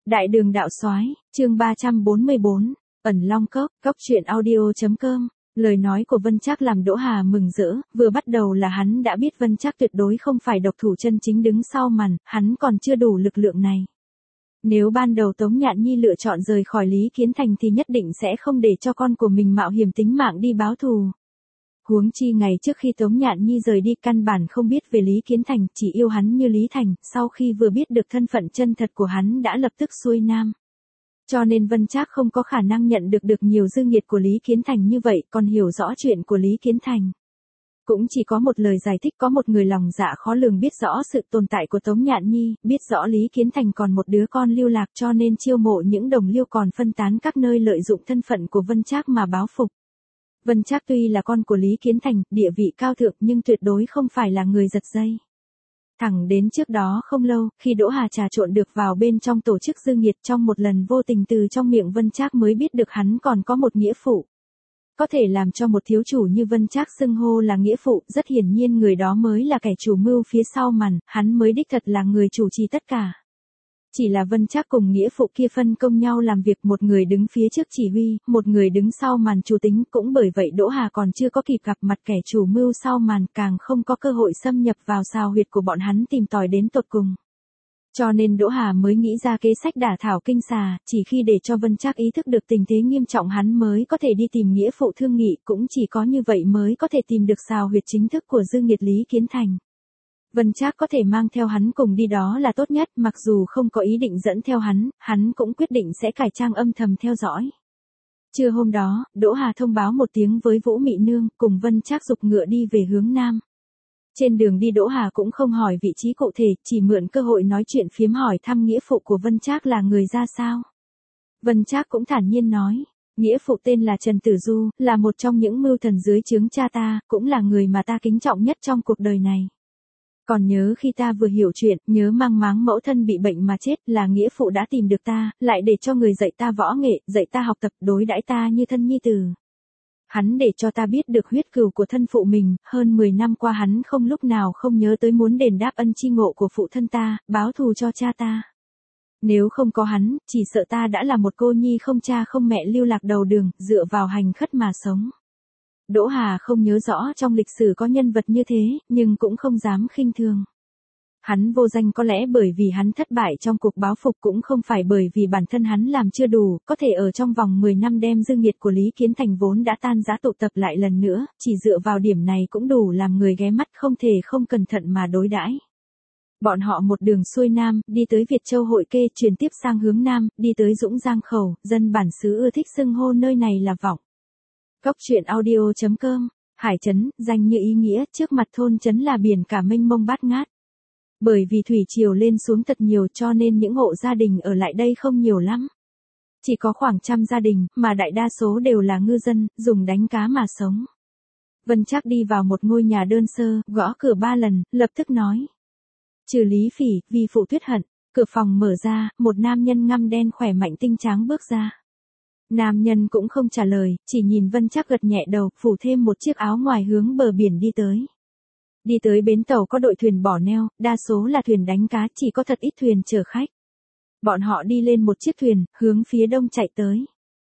Đại đường đạo soái, chương 344, ẩn long cốc, truyện audio.com. Lời nói của Vân Trác làm Đỗ Hà mừng rỡ, vừa bắt đầu là hắn đã biết Vân Trác tuyệt đối không phải độc thủ chân chính đứng sau màn, hắn còn chưa đủ lực lượng này. Nếu ban đầu Tống Nhạn Nhi lựa chọn rời khỏi Lý Kiến Thành thì nhất định sẽ không để cho con của mình mạo hiểm tính mạng đi báo thù. Huống chi ngày trước khi Tống Nhạn Nhi rời đi căn bản không biết về Lý Kiến Thành, chỉ yêu hắn như Lý Thành, sau khi vừa biết được thân phận chân thật của hắn đã lập tức xuôi nam. Cho nên Vân Trác không có khả năng nhận được nhiều dư nghiệt của Lý Kiến Thành như vậy, còn hiểu rõ chuyện của Lý Kiến Thành. Cũng chỉ có một lời giải thích, có một người lòng dạ khó lường biết rõ sự tồn tại của Tống Nhạn Nhi, biết rõ Lý Kiến Thành còn một đứa con lưu lạc cho nên chiêu mộ những đồng liêu còn phân tán các nơi lợi dụng thân phận của Vân Trác mà báo phục. Vân Trác tuy là con của Lý Kiến Thành, địa vị cao thượng nhưng tuyệt đối không phải là người giật dây. Thẳng đến trước đó không lâu, khi Đỗ Hà trà trộn được vào bên trong tổ chức dư nghiệt, trong một lần vô tình từ trong miệng Vân Trác mới biết được hắn còn có một nghĩa phụ. Có thể làm cho một thiếu chủ như Vân Trác xưng hô là nghĩa phụ, rất hiển nhiên người đó mới là kẻ chủ mưu phía sau màn, hắn mới đích thật là người chủ trì tất cả. Chỉ là Vân Trác cùng nghĩa phụ kia phân công nhau làm việc, một người đứng phía trước chỉ huy, một người đứng sau màn chủ tính, cũng bởi vậy Đỗ Hà còn chưa có kịp gặp mặt kẻ chủ mưu sau màn, càng không có cơ hội xâm nhập vào xào huyệt của bọn hắn tìm tòi đến tột cùng. Cho nên Đỗ Hà mới nghĩ ra kế sách đả thảo kinh xà, chỉ khi để cho Vân Trác ý thức được tình thế nghiêm trọng hắn mới có thể đi tìm nghĩa phụ thương nghị, cũng chỉ có như vậy mới có thể tìm được xào huyệt chính thức của dư nghiệt Lý Kiến Thành. Vân Trác có thể mang theo hắn cùng đi đó là tốt nhất, mặc dù không có ý định dẫn theo hắn cũng quyết định sẽ cải trang âm thầm theo dõi. Trưa hôm đó, Đỗ Hà thông báo một tiếng với Vũ Mị Nương, cùng Vân Trác giục ngựa đi về hướng nam. Trên đường đi Đỗ Hà cũng không hỏi vị trí cụ thể, chỉ mượn cơ hội nói chuyện phiếm hỏi thăm nghĩa phụ của Vân Trác là người ra sao. Vân Trác cũng thản nhiên nói, nghĩa phụ tên là Trần Tử Du, là một trong những mưu thần dưới trướng cha ta, cũng là người mà ta kính trọng nhất trong cuộc đời này. Còn nhớ khi ta vừa hiểu chuyện, nhớ mang máng mẫu thân bị bệnh mà chết, là nghĩa phụ đã tìm được ta, lại để cho người dạy ta võ nghệ, dạy ta học tập, đối đãi ta như thân nhi tử. Hắn để cho ta biết được huyết cừu của thân phụ mình, hơn 10 năm qua hắn không lúc nào không nhớ tới muốn đền đáp ân chi ngộ của phụ thân ta, báo thù cho cha ta. Nếu không có hắn, chỉ sợ ta đã là một cô nhi không cha không mẹ lưu lạc đầu đường, dựa vào hành khất mà sống. Đỗ Hà không nhớ rõ trong lịch sử có nhân vật như thế, nhưng cũng không dám khinh thường. Hắn vô danh có lẽ bởi vì hắn thất bại trong cuộc báo phục, cũng không phải bởi vì bản thân hắn làm chưa đủ, có thể ở trong vòng 10 năm đem dư nghiệt của Lý Kiến Thành vốn đã tan rã tụ tập lại lần nữa, chỉ dựa vào điểm này cũng đủ làm người ghé mắt, không thể không cẩn thận mà đối đãi. Bọn họ một đường xuôi nam, đi tới Việt Châu Hội Kê, chuyển tiếp sang hướng nam, đi tới Dũng Giang Khẩu, dân bản xứ ưa thích xưng hô nơi này là Vọng. Truyện audio.com, Hải trấn, danh như ý nghĩa, trước mặt thôn trấn là biển cả mênh mông bát ngát. Bởi vì thủy triều lên xuống thật nhiều cho nên những hộ gia đình ở lại đây không nhiều lắm. Chỉ có khoảng 100 gia đình, mà đại đa số đều là ngư dân, dùng đánh cá mà sống. Vân Trác đi vào một ngôi nhà đơn sơ, gõ cửa 3 lần, lập tức nói. Trừ Lý Phỉ, vì phụ thuyết hận, cửa phòng mở ra, một nam nhân ngăm đen khỏe mạnh tinh tráng bước ra. Nam nhân cũng không trả lời, chỉ nhìn Vân Trác gật nhẹ đầu, phủ thêm một chiếc áo ngoài hướng bờ biển đi tới. Đi tới bến tàu có đội thuyền bỏ neo, đa số là thuyền đánh cá, chỉ có thật ít thuyền chở khách. Bọn họ đi lên một chiếc thuyền, hướng phía đông chạy tới.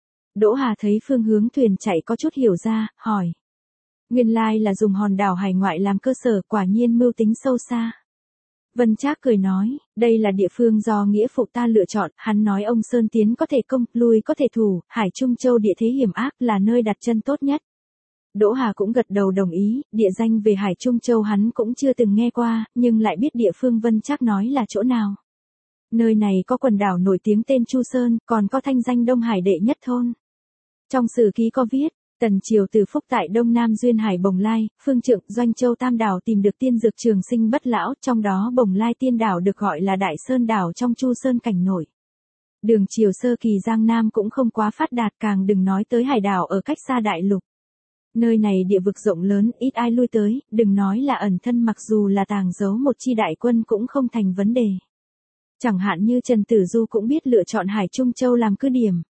Đỗ Hà thấy phương hướng thuyền chạy có chút hiểu ra, hỏi. Nguyên lai là dùng hòn đảo hải ngoại làm cơ sở, quả nhiên mưu tính sâu xa. Vân Trác cười nói, đây là địa phương do nghĩa phụ ta lựa chọn, hắn nói ông Sơn tiến có thể công, lui có thể thủ, Hải Trung Châu địa thế hiểm ác là nơi đặt chân tốt nhất. Đỗ Hà cũng gật đầu đồng ý, địa danh về Hải Trung Châu hắn cũng chưa từng nghe qua, nhưng lại biết địa phương Vân Trác nói là chỗ nào. Nơi này có quần đảo nổi tiếng tên Chu Sơn, còn có thanh danh Đông Hải đệ nhất thôn. Trong sử ký có viết, Tần triều Từ Phúc tại Đông Nam duyên hải Bồng Lai, Phương Trượng, Doanh Châu Tam đảo tìm được tiên dược trường sinh bất lão, trong đó Bồng Lai tiên đảo được gọi là Đại Sơn đảo trong Chu Sơn cảnh nổi. Đường triều sơ kỳ Giang Nam cũng không quá phát đạt, càng đừng nói tới hải đảo ở cách xa đại lục. Nơi này địa vực rộng lớn, ít ai lui tới, đừng nói là ẩn thân, mặc dù là tàng giấu một chi đại quân cũng không thành vấn đề. Chẳng hạn như Trần Tử Du cũng biết lựa chọn Hải Trung Châu làm cứ điểm.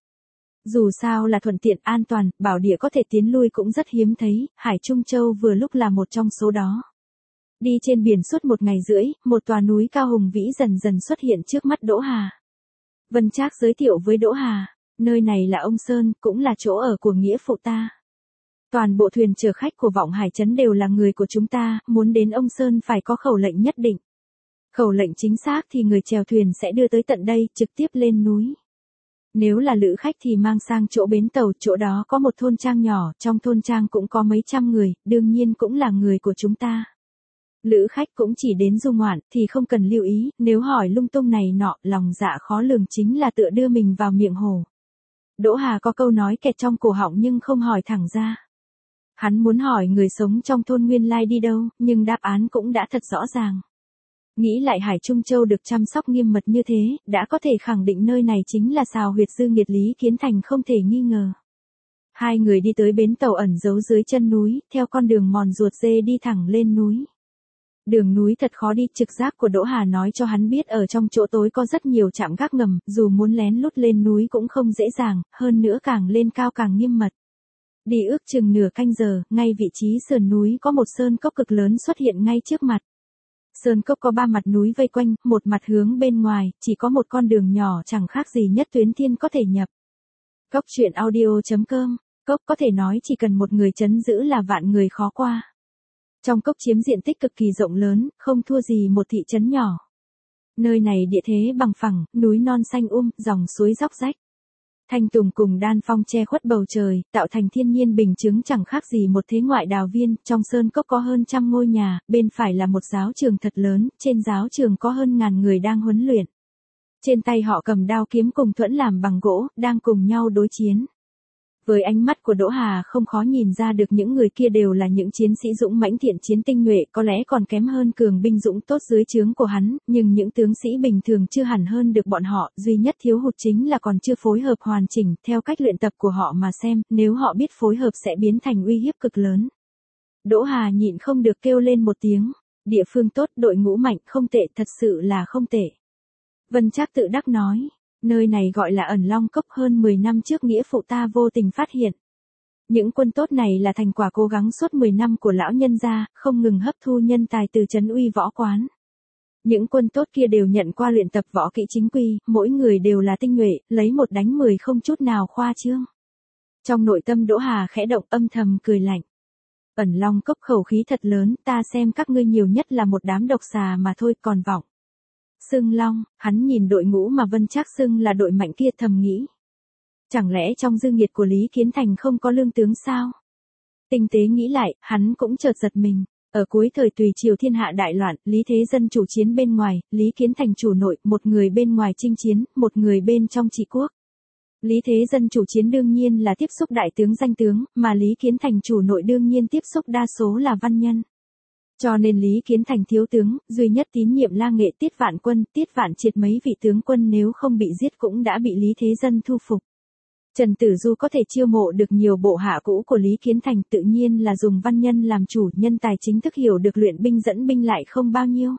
Dù sao là thuận tiện an toàn, bảo địa có thể tiến lui cũng rất hiếm thấy, Hải Trung Châu vừa lúc là một trong số đó. Đi trên biển suốt 1 ngày rưỡi, một tòa núi cao hùng vĩ dần dần xuất hiện trước mắt Đỗ Hà. Vân Trác giới thiệu với Đỗ Hà, nơi này là ông Sơn, cũng là chỗ ở của nghĩa phụ ta. Toàn bộ thuyền chở khách của Vọng Hải Trấn đều là người của chúng ta, muốn đến ông Sơn phải có khẩu lệnh nhất định. Khẩu lệnh chính xác thì người chèo thuyền sẽ đưa tới tận đây, trực tiếp lên núi. Nếu là lữ khách thì mang sang chỗ bến tàu, chỗ đó có một thôn trang nhỏ, trong thôn trang cũng có mấy trăm người, đương nhiên cũng là người của chúng ta. Lữ khách cũng chỉ đến du ngoạn thì không cần lưu ý, nếu hỏi lung tung này nọ, lòng dạ khó lường chính là tựa đưa mình vào miệng hổ. Đỗ Hà có câu nói kẹt trong cổ họng nhưng không hỏi thẳng ra. Hắn muốn hỏi người sống trong thôn nguyên lai đi đâu, nhưng đáp án cũng đã thật rõ ràng. Nghĩ lại Hải Trung Châu được chăm sóc nghiêm mật như thế, đã có thể khẳng định nơi này chính là sào huyệt dư nghiệt Lý Kiến Thành không thể nghi ngờ. Hai người đi tới bến tàu ẩn giấu dưới chân núi, theo con đường mòn ruột dê đi thẳng lên núi. Đường núi thật khó đi, trực giác của Đỗ Hà nói cho hắn biết ở trong chỗ tối có rất nhiều trạm gác ngầm, dù muốn lén lút lên núi cũng không dễ dàng, hơn nữa càng lên cao càng nghiêm mật. Đi ước chừng nửa canh giờ, ngay vị trí sườn núi có một sơn cốc cực lớn xuất hiện ngay trước mặt. Sơn cốc có 3 mặt núi vây quanh, một mặt hướng bên ngoài, chỉ có một con đường nhỏ chẳng khác gì nhất tuyến thiên có thể nhập. Cốc truyện audio.com, cốc có thể nói chỉ cần một người trấn giữ là vạn người khó qua. Trong cốc chiếm diện tích cực kỳ rộng lớn, không thua gì một thị trấn nhỏ. Nơi này địa thế bằng phẳng, núi non xanh dòng suối róc rách. Thanh tùng cùng đan phong che khuất bầu trời, tạo thành thiên nhiên bình chứng chẳng khác gì một thế ngoại đào viên. Trong sơn cốc có hơn 100 ngôi nhà, bên phải là một giáo trường thật lớn, trên giáo trường có hơn 1000 người đang huấn luyện. Trên tay họ cầm đao kiếm cùng thuẫn làm bằng gỗ, đang cùng nhau đối chiến. Với ánh mắt của Đỗ Hà không khó nhìn ra được những người kia đều là những chiến sĩ dũng mãnh thiện chiến tinh nhuệ, có lẽ còn kém hơn cường binh dũng tốt dưới trướng của hắn, nhưng những tướng sĩ bình thường chưa hẳn hơn được bọn họ, duy nhất thiếu hụt chính là còn chưa phối hợp hoàn chỉnh, theo cách luyện tập của họ mà xem, nếu họ biết phối hợp sẽ biến thành uy hiếp cực lớn. Đỗ Hà nhịn không được kêu lên một tiếng, địa phương tốt, đội ngũ mạnh, không tệ, thật sự là không tệ. Vân Trác tự đắc nói. Nơi này gọi là ẩn Long Cốc, hơn 10 năm trước nghĩa phụ ta vô tình phát hiện. Những quân tốt này là thành quả cố gắng suốt 10 năm của lão nhân gia, không ngừng hấp thu nhân tài từ trấn uy võ quán. Những quân tốt kia đều nhận qua luyện tập võ kỹ chính quy, mỗi người đều là tinh nhuệ, lấy 1 đánh 10 không chút nào khoa trương. Trong nội tâm Đỗ Hà khẽ động, âm thầm cười lạnh. Ẩn Long Cốc khẩu khí thật lớn, ta xem các ngươi nhiều nhất là một đám độc xà mà thôi, còn vọng. Xưng Long, hắn nhìn đội ngũ mà Vân Trác xưng là đội mạnh kia thầm nghĩ. Chẳng lẽ trong dư nghiệt của Lý Kiến Thành không có lương tướng sao? Tinh tế nghĩ lại, hắn cũng chợt giật mình. Ở cuối thời Tùy Triều thiên hạ đại loạn, Lý Thế Dân chủ chiến bên ngoài, Lý Kiến Thành chủ nội, một người bên ngoài chinh chiến, một người bên trong trị quốc. Lý Thế Dân chủ chiến đương nhiên là tiếp xúc đại tướng danh tướng, mà Lý Kiến Thành chủ nội đương nhiên tiếp xúc đa số là văn nhân. Cho nên Lý Kiến Thành thiếu tướng, duy nhất tín nhiệm La Nghệ Tiết Vạn Quân, Tiết Vạn Triệt mấy vị tướng quân nếu không bị giết cũng đã bị Lý Thế Dân thu phục. Trần Tử Du có thể chiêu mộ được nhiều bộ hạ cũ của Lý Kiến Thành, tự nhiên là dùng văn nhân làm chủ, nhân tài chính thức hiểu được luyện binh dẫn binh lại không bao nhiêu.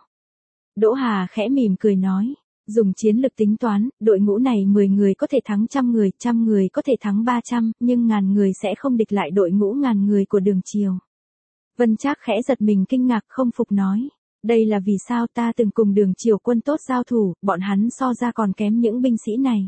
Đỗ Hà khẽ mỉm cười nói, dùng chiến lực tính toán, đội ngũ này 10 người có thể thắng 100 người có thể thắng 300, nhưng 1000 người sẽ không địch lại đội ngũ 1000 người của Đường Triều. Vân Trác khẽ giật mình kinh ngạc không phục nói, đây là vì sao? Ta từng cùng Đường Triều quân tốt giao thủ, bọn hắn so ra còn kém những binh sĩ này.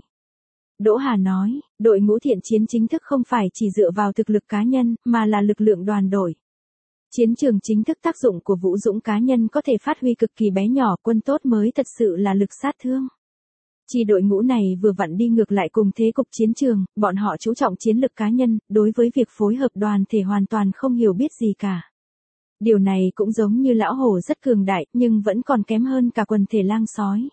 Đỗ Hà nói, đội ngũ thiện chiến chính thức không phải chỉ dựa vào thực lực cá nhân, mà là lực lượng đoàn đội. Chiến trường chính thức tác dụng của vũ dũng cá nhân có thể phát huy cực kỳ bé nhỏ, quân tốt mới thật sự là lực sát thương. Chi đội ngũ này vừa vặn đi ngược lại cùng thế cục chiến trường, bọn họ chú trọng chiến lực cá nhân, đối với việc phối hợp đoàn thể hoàn toàn không hiểu biết gì cả. Điều này cũng giống như lão hổ rất cường đại, nhưng vẫn còn kém hơn cả quần thể lang sói.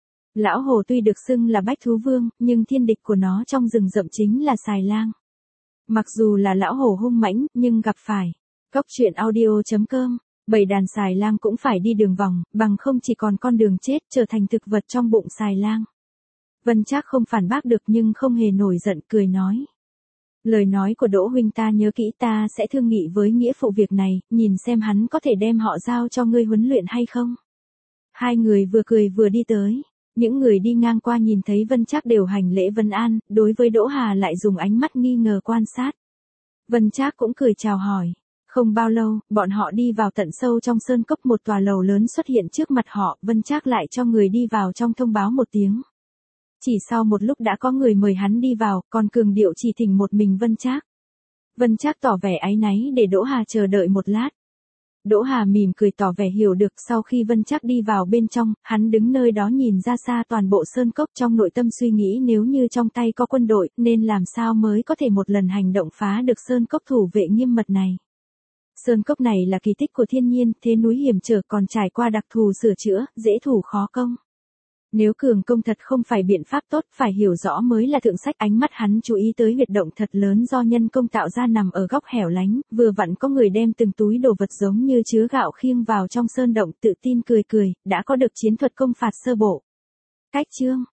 Lão hổ tuy được xưng là bách thú vương, nhưng thiên địch của nó trong rừng rậm chính là xài lang. Mặc dù là lão hổ hung mãnh, nhưng gặp phải cốc truyện audio.com, bầy đàn xài lang cũng phải đi đường vòng, bằng không chỉ còn con đường chết, trở thành thực vật trong bụng xài lang. Vân Trác không phản bác được nhưng không hề nổi giận, cười nói. Lời nói của Đỗ huynh ta nhớ kỹ, ta sẽ thương nghị với nghĩa phụ việc này, nhìn xem hắn có thể đem họ giao cho ngươi huấn luyện hay không. Hai người vừa cười vừa đi tới. Những người đi ngang qua nhìn thấy Vân Trác đều hành lễ vân an, đối với Đỗ Hà lại dùng ánh mắt nghi ngờ quan sát. Vân Trác cũng cười chào hỏi. Không bao lâu, bọn họ đi vào tận sâu trong sơn cốc, một tòa lầu lớn xuất hiện trước mặt họ, Vân Trác lại cho người đi vào trong thông báo một tiếng. Chỉ sau một lúc đã có người mời hắn đi vào, còn cường điệu chỉ thỉnh một mình Vân Trác. Vân Trác tỏ vẻ áy náy để Đỗ Hà chờ đợi một lát. Đỗ Hà mỉm cười tỏ vẻ hiểu được. Sau khi Vân Trác đi vào bên trong, hắn đứng nơi đó nhìn ra xa toàn bộ sơn cốc, trong nội tâm suy nghĩ nếu như trong tay có quân đội, nên làm sao mới có thể một lần hành động phá được sơn cốc thủ vệ nghiêm mật này. Sơn cốc này là kỳ tích của thiên nhiên, thế núi hiểm trở còn trải qua đặc thù sửa chữa, dễ thủ khó công. Nếu cường công thật không phải biện pháp tốt, phải hiểu rõ mới là thượng sách. Ánh mắt hắn chú ý tới huyệt động thật lớn do nhân công tạo ra nằm ở góc hẻo lánh, vừa vặn có người đem từng túi đồ vật giống như chứa gạo khiêng vào trong sơn động, tự tin cười cười, đã có được chiến thuật công phạt sơ bộ. Cách chương